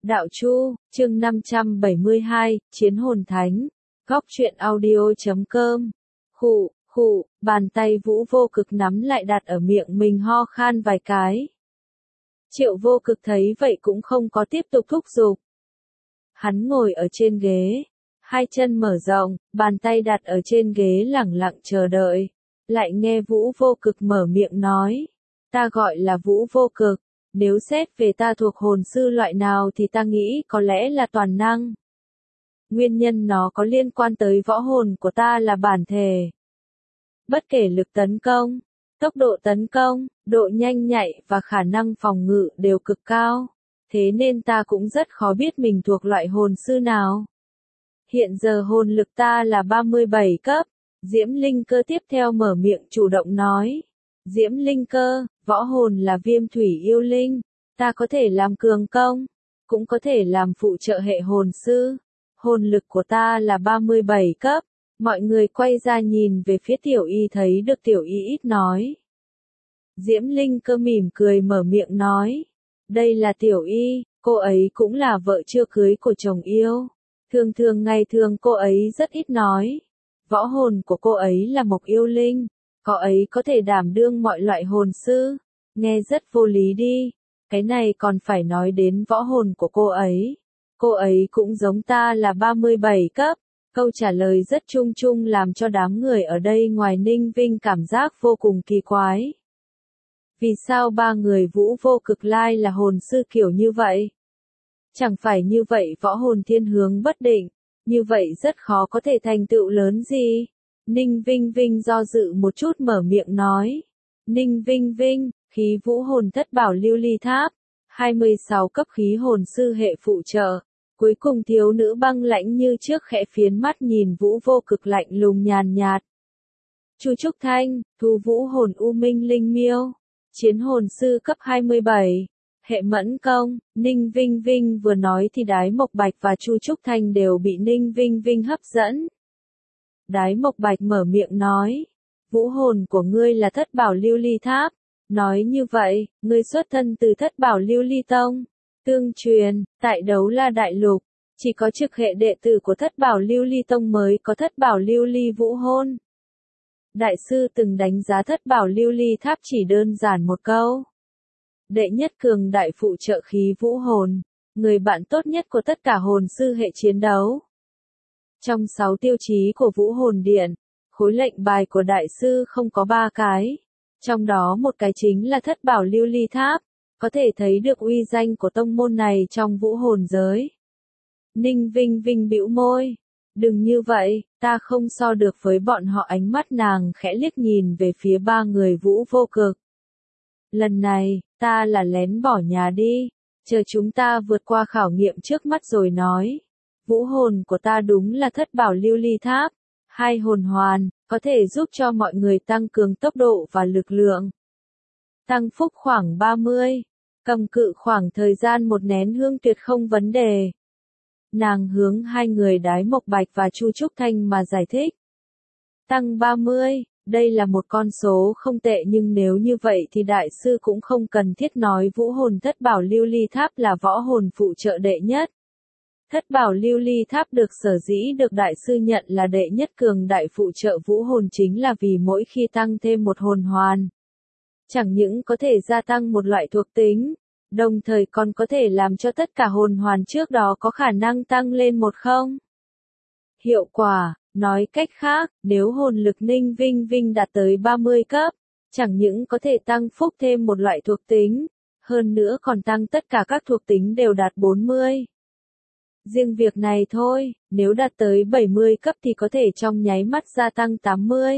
Đạo Chu, chương 572, Chiến hồn thánh. Góc truyện audio.com. Khụ, bàn tay Vũ Vô Cực nắm lại đặt ở miệng mình ho khan vài cái. Triệu Vô Cực thấy vậy cũng không có tiếp tục thúc giục. Hắn ngồi ở trên ghế, hai chân mở rộng, bàn tay đặt ở trên ghế lẳng lặng chờ đợi. Lại nghe Vũ Vô Cực mở miệng nói. Ta gọi là Vũ Vô Cực. Nếu xét về ta thuộc hồn sư loại nào thì ta nghĩ có lẽ là toàn năng. Nguyên nhân nó có liên quan tới võ hồn của ta là bản thể. Bất kể lực tấn công, tốc độ tấn công, độ nhanh nhạy và khả năng phòng ngự đều cực cao. Thế nên ta cũng rất khó biết mình thuộc loại hồn sư nào. Hiện giờ hồn lực ta là 37 cấp. Diễm Linh Cơ tiếp theo mở miệng chủ động nói. Diễm Linh Cơ, võ hồn là Viêm Thủy Yêu Linh, ta có thể làm cường công, cũng có thể làm phụ trợ hệ hồn sư. Hồn lực của ta là 37 cấp. Mọi người quay ra nhìn về phía Tiểu Y thấy được Tiểu Y ít nói. Diễm Linh Cơ mỉm cười mở miệng nói. Đây là Tiểu Y, cô ấy cũng là vợ chưa cưới của chồng yêu. Thường ngày thường cô ấy rất ít nói. Võ hồn của cô ấy là Mộc Yêu Linh. Cô ấy có thể đảm đương mọi loại hồn sư. Nghe rất vô lý đi. Cái này còn phải nói đến võ hồn của cô ấy. Cô ấy cũng giống ta là 37 cấp. Câu trả lời rất chung chung làm cho đám người ở đây ngoài Ninh Vinh cảm giác vô cùng kỳ quái. Vì sao ba người Vũ Vô Cực lai là hồn sư kiểu như vậy? Chẳng phải như vậy võ hồn thiên hướng bất định. Như vậy rất khó có thể thành tựu lớn gì. Ninh Vinh do dự một chút mở miệng nói. Ninh Vinh, khí vũ hồn thất bảo lưu ly tháp. 26 cấp khí hồn sư hệ phụ trợ. Cuối cùng thiếu nữ băng lãnh như trước khẽ phiến mắt nhìn Vũ Vô Cực lạnh lùng nhàn nhạt. Chu Trúc Thanh, thu vũ hồn U Minh Linh Miêu. Chiến hồn sư cấp 27. Hệ mẫn công. Ninh Vinh vừa nói thì Đái Mộc Bạch và Chu Trúc Thanh đều bị Ninh Vinh hấp dẫn. Đái Mộc Bạch mở miệng nói. Vũ hồn của ngươi là thất bảo lưu ly tháp. Nói như vậy, ngươi xuất thân từ thất bảo lưu ly tông. Tương truyền, tại Đấu La Đại Lục, chỉ có trực hệ đệ tử của thất bảo lưu ly tông mới có thất bảo lưu ly vũ hồn. Đại sư từng đánh giá thất bảo lưu ly tháp chỉ đơn giản một câu. Đệ nhất cường đại phụ trợ khí vũ hồn, người bạn tốt nhất của tất cả hồn sư hệ chiến đấu. Trong 6 tiêu chí của vũ hồn điện, khối lệnh bài của đại sư không có 3 cái. Trong đó một cái chính là thất bảo lưu ly tháp, có thể thấy được uy danh của tông môn này trong vũ hồn giới. Ninh Vinh bĩu môi. Đừng như vậy, ta không so được với bọn họ. Ánh mắt nàng khẽ liếc nhìn về phía ba người Vũ Vô Cực. Lần này, ta là lén bỏ nhà đi, chờ chúng ta vượt qua khảo nghiệm trước mắt rồi nói. Vũ hồn của ta đúng là thất bảo lưu ly tháp. 2 hồn hoàn, có thể giúp cho mọi người tăng cường tốc độ và lực lượng. Tăng phúc khoảng 30. Cầm cự khoảng thời gian 1 nén hương tuyệt không vấn đề. Nàng hướng hai người Đái Mộc Bạch và Chu Trúc Thanh mà giải thích. Tăng 30, đây là một con số không tệ nhưng nếu như vậy thì đại sư cũng không cần thiết nói vũ hồn thất bảo lưu ly tháp là võ hồn phụ trợ đệ nhất. Thất bảo lưu ly tháp được sở dĩ được đại sư nhận là đệ nhất cường đại phụ trợ vũ hồn chính là vì mỗi khi tăng thêm một hồn hoàn. Chẳng những có thể gia tăng một loại thuộc tính, đồng thời còn có thể làm cho tất cả hồn hoàn trước đó có khả năng tăng lên một không. Hiệu quả, nói cách khác, nếu hồn lực Ninh Vinh đạt tới 30 cấp, chẳng những có thể tăng phúc thêm một loại thuộc tính, hơn nữa còn tăng tất cả các thuộc tính đều đạt 40. Riêng việc này thôi, nếu đạt tới 70 cấp thì có thể trong nháy mắt gia tăng 80.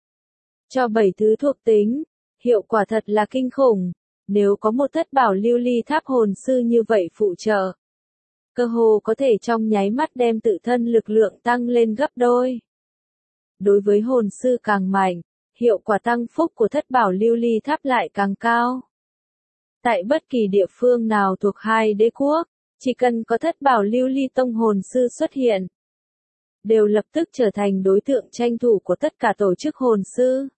Cho 7 thứ thuộc tính, hiệu quả thật là kinh khủng. Nếu có một thất bảo lưu ly tháp hồn sư như vậy phụ trợ, cơ hồ có thể trong nháy mắt đem tự thân lực lượng tăng lên gấp đôi. Đối với hồn sư càng mạnh, hiệu quả tăng phúc của thất bảo lưu ly tháp lại càng cao. Tại bất kỳ địa phương nào thuộc 2 đế quốc, chỉ cần có thất bảo lưu ly tông hồn sư xuất hiện, đều lập tức trở thành đối tượng tranh thủ của tất cả tổ chức hồn sư.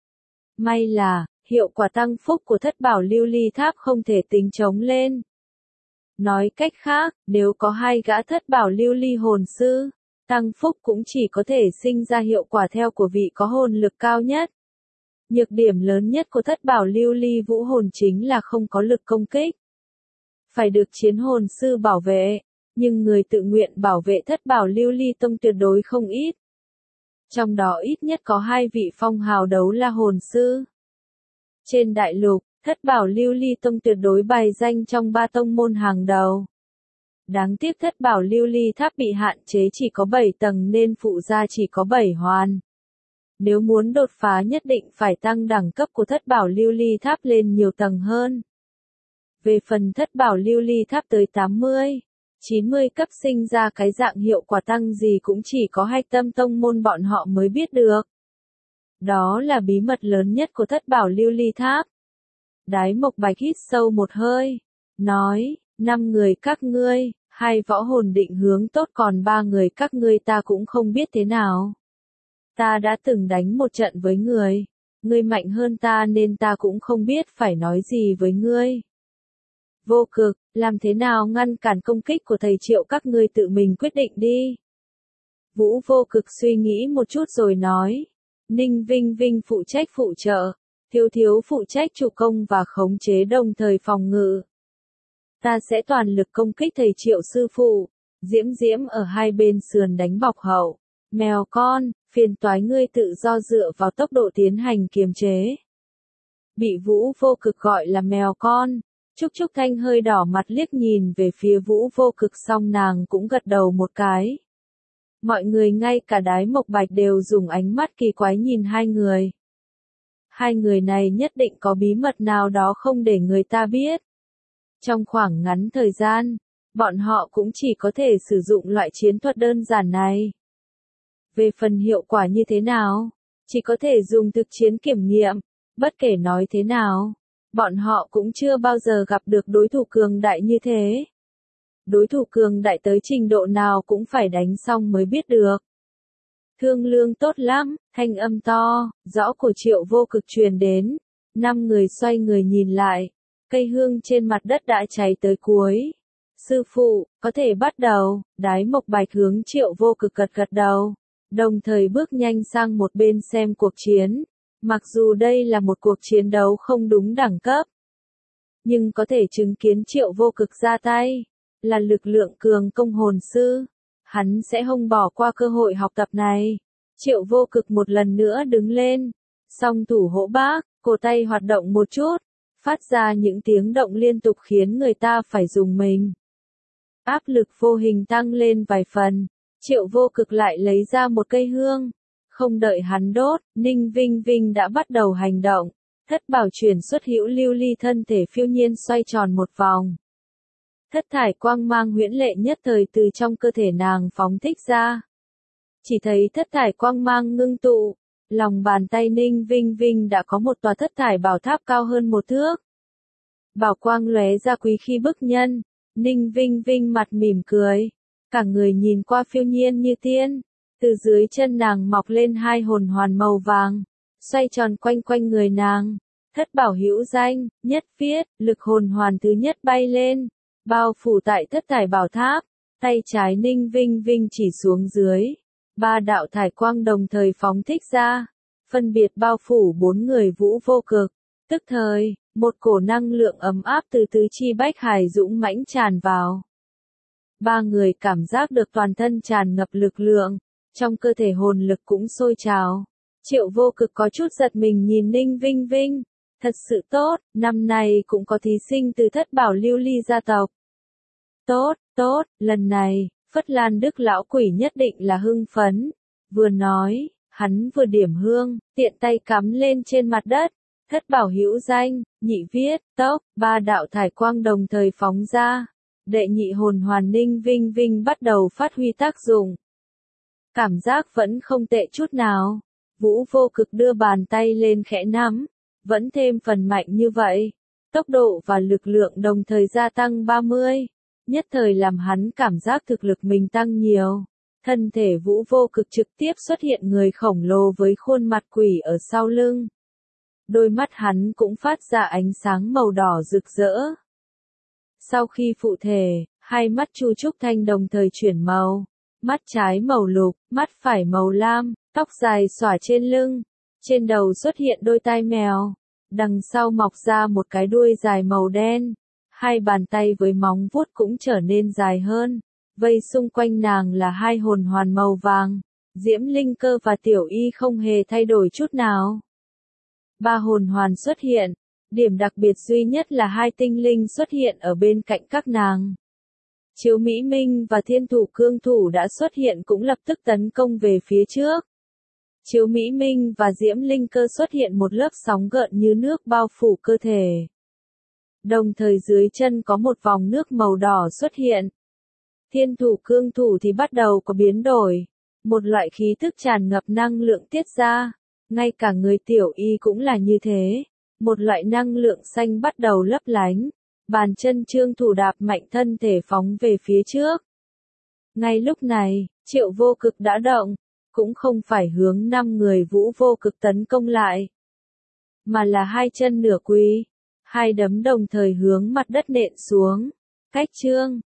May là, hiệu quả tăng phúc của thất bảo lưu ly tháp không thể tính chống lên. Nói cách khác, nếu có hai gã thất bảo lưu ly hồn sư, tăng phúc cũng chỉ có thể sinh ra hiệu quả theo của vị có hồn lực cao nhất. Nhược điểm lớn nhất của thất bảo lưu ly vũ hồn chính là không có lực công kích. Phải được chiến hồn sư bảo vệ, nhưng người tự nguyện bảo vệ thất bảo lưu ly tông tuyệt đối không ít. Trong đó ít nhất có hai vị phong hào đấu la hồn sư. Trên đại lục, thất bảo lưu ly tông tuyệt đối bài danh trong ba tông môn hàng đầu. Đáng tiếc thất bảo lưu ly tháp bị hạn chế chỉ có 7 tầng nên phụ gia chỉ có 7 hoàn. Nếu muốn đột phá nhất định phải tăng đẳng cấp của thất bảo lưu ly tháp lên nhiều tầng hơn. Về phần thất bảo lưu ly tháp tới 80, 90 cấp sinh ra cái dạng hiệu quả tăng gì cũng chỉ có Hạch Tâm tông môn bọn họ mới biết được. Đó là bí mật lớn nhất của thất bảo lưu ly tháp. Đái Mộc Bạch hít sâu một hơi, nói, 5 người các ngươi, 2 võ hồn định hướng tốt còn 3 người các ngươi ta cũng không biết thế nào. Ta đã từng đánh một trận với ngươi mạnh hơn ta nên ta cũng không biết phải nói gì với ngươi. Vô Cực, làm thế nào ngăn cản công kích của thầy Triệu các ngươi tự mình quyết định đi. Vũ Vô Cực suy nghĩ một chút rồi nói, Ninh Vinh Vinh phụ trách phụ trợ, Thiếu Thiếu phụ trách chủ công và khống chế đồng thời phòng ngự. Ta sẽ toàn lực công kích thầy Triệu sư phụ, Diễm Diễm ở hai bên sườn đánh bọc hậu. Mèo con, phiền toái ngươi tự do dựa vào tốc độ tiến hành kiềm chế. Bị Vũ Vô Cực gọi là mèo con, Trúc Trúc Thanh hơi đỏ mặt liếc nhìn về phía Vũ Vô Cực xong nàng cũng gật đầu một cái. Mọi người ngay cả Đái Mộc Bạch đều dùng ánh mắt kỳ quái nhìn hai người. Hai người này nhất định có bí mật nào đó không để người ta biết. Trong khoảng ngắn thời gian, bọn họ cũng chỉ có thể sử dụng loại chiến thuật đơn giản này. Về phần hiệu quả như thế nào, chỉ có thể dùng thực chiến kiểm nghiệm, bất kể nói thế nào, bọn họ cũng chưa bao giờ gặp được đối thủ cường đại như thế. Đối thủ cường đại tới trình độ nào cũng phải đánh xong mới biết được. Thương lương tốt lắm, thanh âm to, rõ của Triệu Vô Cực truyền đến. 5 người xoay người nhìn lại, cây hương trên mặt đất đã cháy tới cuối. Sư phụ, có thể bắt đầu, Đái Mộc Bạch hướng Triệu Vô Cực gật gật đầu, đồng thời bước nhanh sang một bên xem cuộc chiến. Mặc dù đây là một cuộc chiến đấu không đúng đẳng cấp, nhưng có thể chứng kiến Triệu Vô Cực ra tay, là lực lượng cường công hồn sư. Hắn sẽ không bỏ qua cơ hội học tập này. Triệu Vô Cực một lần nữa đứng lên, song thủ hỗ bác, cổ tay hoạt động một chút, phát ra những tiếng động liên tục khiến người ta phải rùng mình. Áp lực vô hình tăng lên vài phần, Triệu Vô Cực lại lấy ra một cây hương. Không đợi hắn đốt, Ninh Vinh Vinh đã bắt đầu hành động. Thất bảo chuyển xuất hữu lưu ly thân thể phiêu nhiên xoay tròn một vòng. Thất thải quang mang huyễn lệ nhất thời từ trong cơ thể nàng phóng thích ra. Chỉ thấy thất thải quang mang ngưng tụ, lòng bàn tay Ninh Vinh Vinh đã có một tòa thất thải bảo tháp cao hơn 1 thước. Bảo quang lóe ra quý khí bức nhân, Ninh Vinh Vinh mặt mỉm cười, cả người nhìn qua phiêu nhiên như tiên. Từ dưới chân nàng mọc lên 2 hồn hoàn màu vàng, xoay tròn quanh quanh người nàng. Thất bảo hữu danh, nhất viết, lực hồn hoàn thứ nhất bay lên, bao phủ tại thất thải bảo tháp. Tay trái Ninh Vinh Vinh chỉ xuống dưới, 3 đạo thải quang đồng thời phóng thích ra, phân biệt bao phủ 4 người Vũ Vô Cực. Tức thời, một cổ năng lượng ấm áp từ tứ chi bách hải dũng mãnh tràn vào. 3 người cảm giác được toàn thân tràn ngập lực lượng, trong cơ thể hồn lực cũng sôi trào. Triệu Vô Cực có chút giật mình nhìn Ninh Vinh Vinh, thật sự tốt, năm nay cũng có thí sinh từ thất bảo lưu ly gia tộc. Tốt, tốt, lần này, Phất Lan Đức lão quỷ nhất định là hưng phấn. Vừa nói, hắn vừa điểm hương, tiện tay cắm lên trên mặt đất. Thất bảo hữu danh, nhị viết, tốc, 3 đạo thải quang đồng thời phóng ra. Đệ nhị hồn hoàn Ninh Vinh Vinh bắt đầu phát huy tác dụng. Cảm giác vẫn không tệ chút nào. Vũ Vô Cực đưa bàn tay lên khẽ nắm, vẫn thêm phần mạnh như vậy. Tốc độ và lực lượng đồng thời gia tăng 30, nhất thời làm hắn cảm giác thực lực mình tăng nhiều. Thân thể Vũ Vô Cực trực tiếp xuất hiện người khổng lồ với khuôn mặt quỷ ở sau lưng. Đôi mắt hắn cũng phát ra ánh sáng màu đỏ rực rỡ. Sau khi phụ thể, hai mắt Chu Trúc Thanh đồng thời chuyển màu. Mắt trái màu lục, mắt phải màu lam, tóc dài xõa trên lưng. Trên đầu xuất hiện đôi tai mèo. Đằng sau mọc ra một cái đuôi dài màu đen. Hai bàn tay với móng vuốt cũng trở nên dài hơn. Vây xung quanh nàng là hai hồn hoàn màu vàng. Diễm Linh Cơ và Tiểu Y không hề thay đổi chút nào. Ba hồn hoàn xuất hiện. Điểm đặc biệt duy nhất là hai tinh linh xuất hiện ở bên cạnh các nàng. Chiếu Mỹ Minh và Thiên Thủ Cương Thủ đã xuất hiện cũng lập tức tấn công về phía trước. Chiếu Mỹ Minh và Diễm Linh Cơ xuất hiện một lớp sóng gợn như nước bao phủ cơ thể. Đồng thời dưới chân có một vòng nước màu đỏ xuất hiện. Thiên Thủ Cương Thủ thì bắt đầu có biến đổi. Một loại khí tức tràn ngập năng lượng tiết ra. Ngay cả người Tiểu Y cũng là như thế. Một loại năng lượng xanh bắt đầu lấp lánh. Bàn chân Trương Thủ đạp mạnh thân thể phóng về phía trước. Ngay lúc này, Triệu Vô Cực đã động. Cũng không phải hướng 5 người Vũ Vô Cực tấn công lại. Mà là hai chân nửa quỳ. Hai đấm đồng thời hướng mặt đất nện xuống. Cách Trương